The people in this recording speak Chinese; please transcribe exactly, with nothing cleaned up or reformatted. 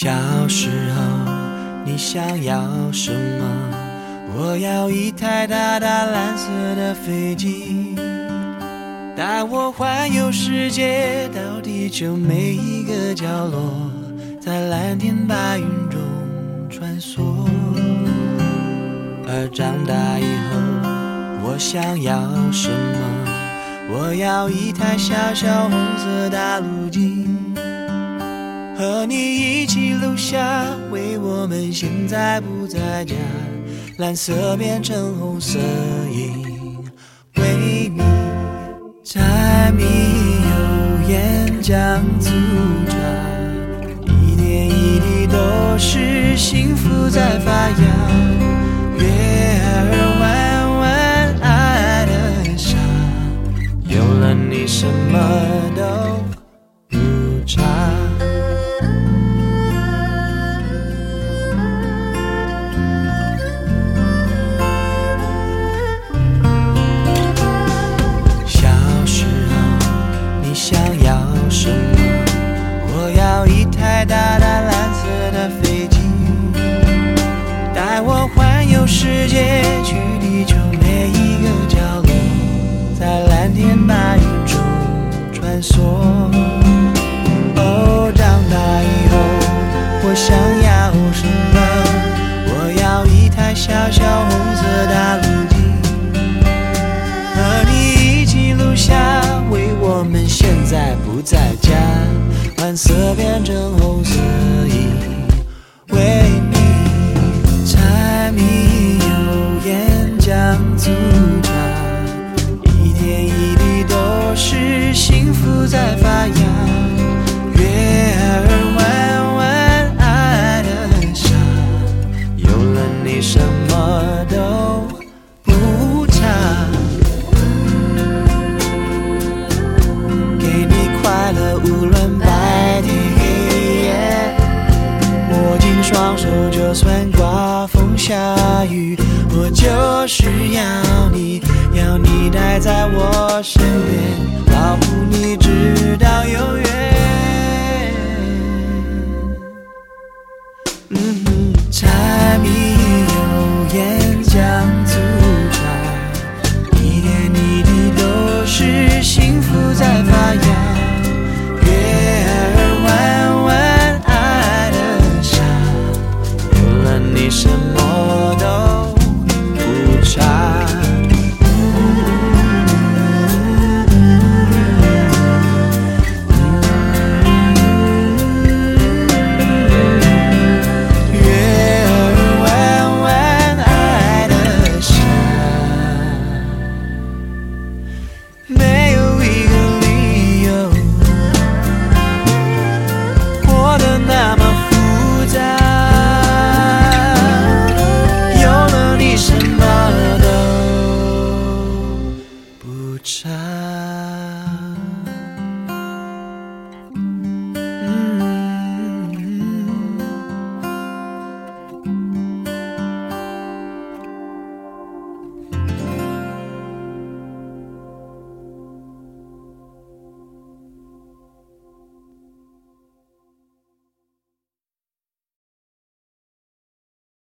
小时候你想要什么？我要一台大大蓝色的飞机，带我环游世界，到地球每一个角落，在蓝天白云中穿梭。而长大以后我想要什么？我要一台小小红色大陆机，和你一起录下为我们现在不在家，蓝色变成红色因为你柴米油盐酱醋茶，一点一滴都是幸福在发芽，月儿弯弯爱的傻，有了你什么都不差。小时候你想要什么？我要一台大大蓝色的飞机，带我环游世界，去地球每一个角落，在蓝天白云中穿梭。哦，长大以后我想要什么？我要一台小小红色大陆机，和你一起录下为我们现在不在家，蓝色变成红色因为你柴米油盐酱醋茶，一点一滴都是幸福在发芽，月儿弯弯爱的傻，有了你什么都不差，给你快乐无论白天黑夜，握紧双手就算刮风下雨，我就是要你，要你待在我身边。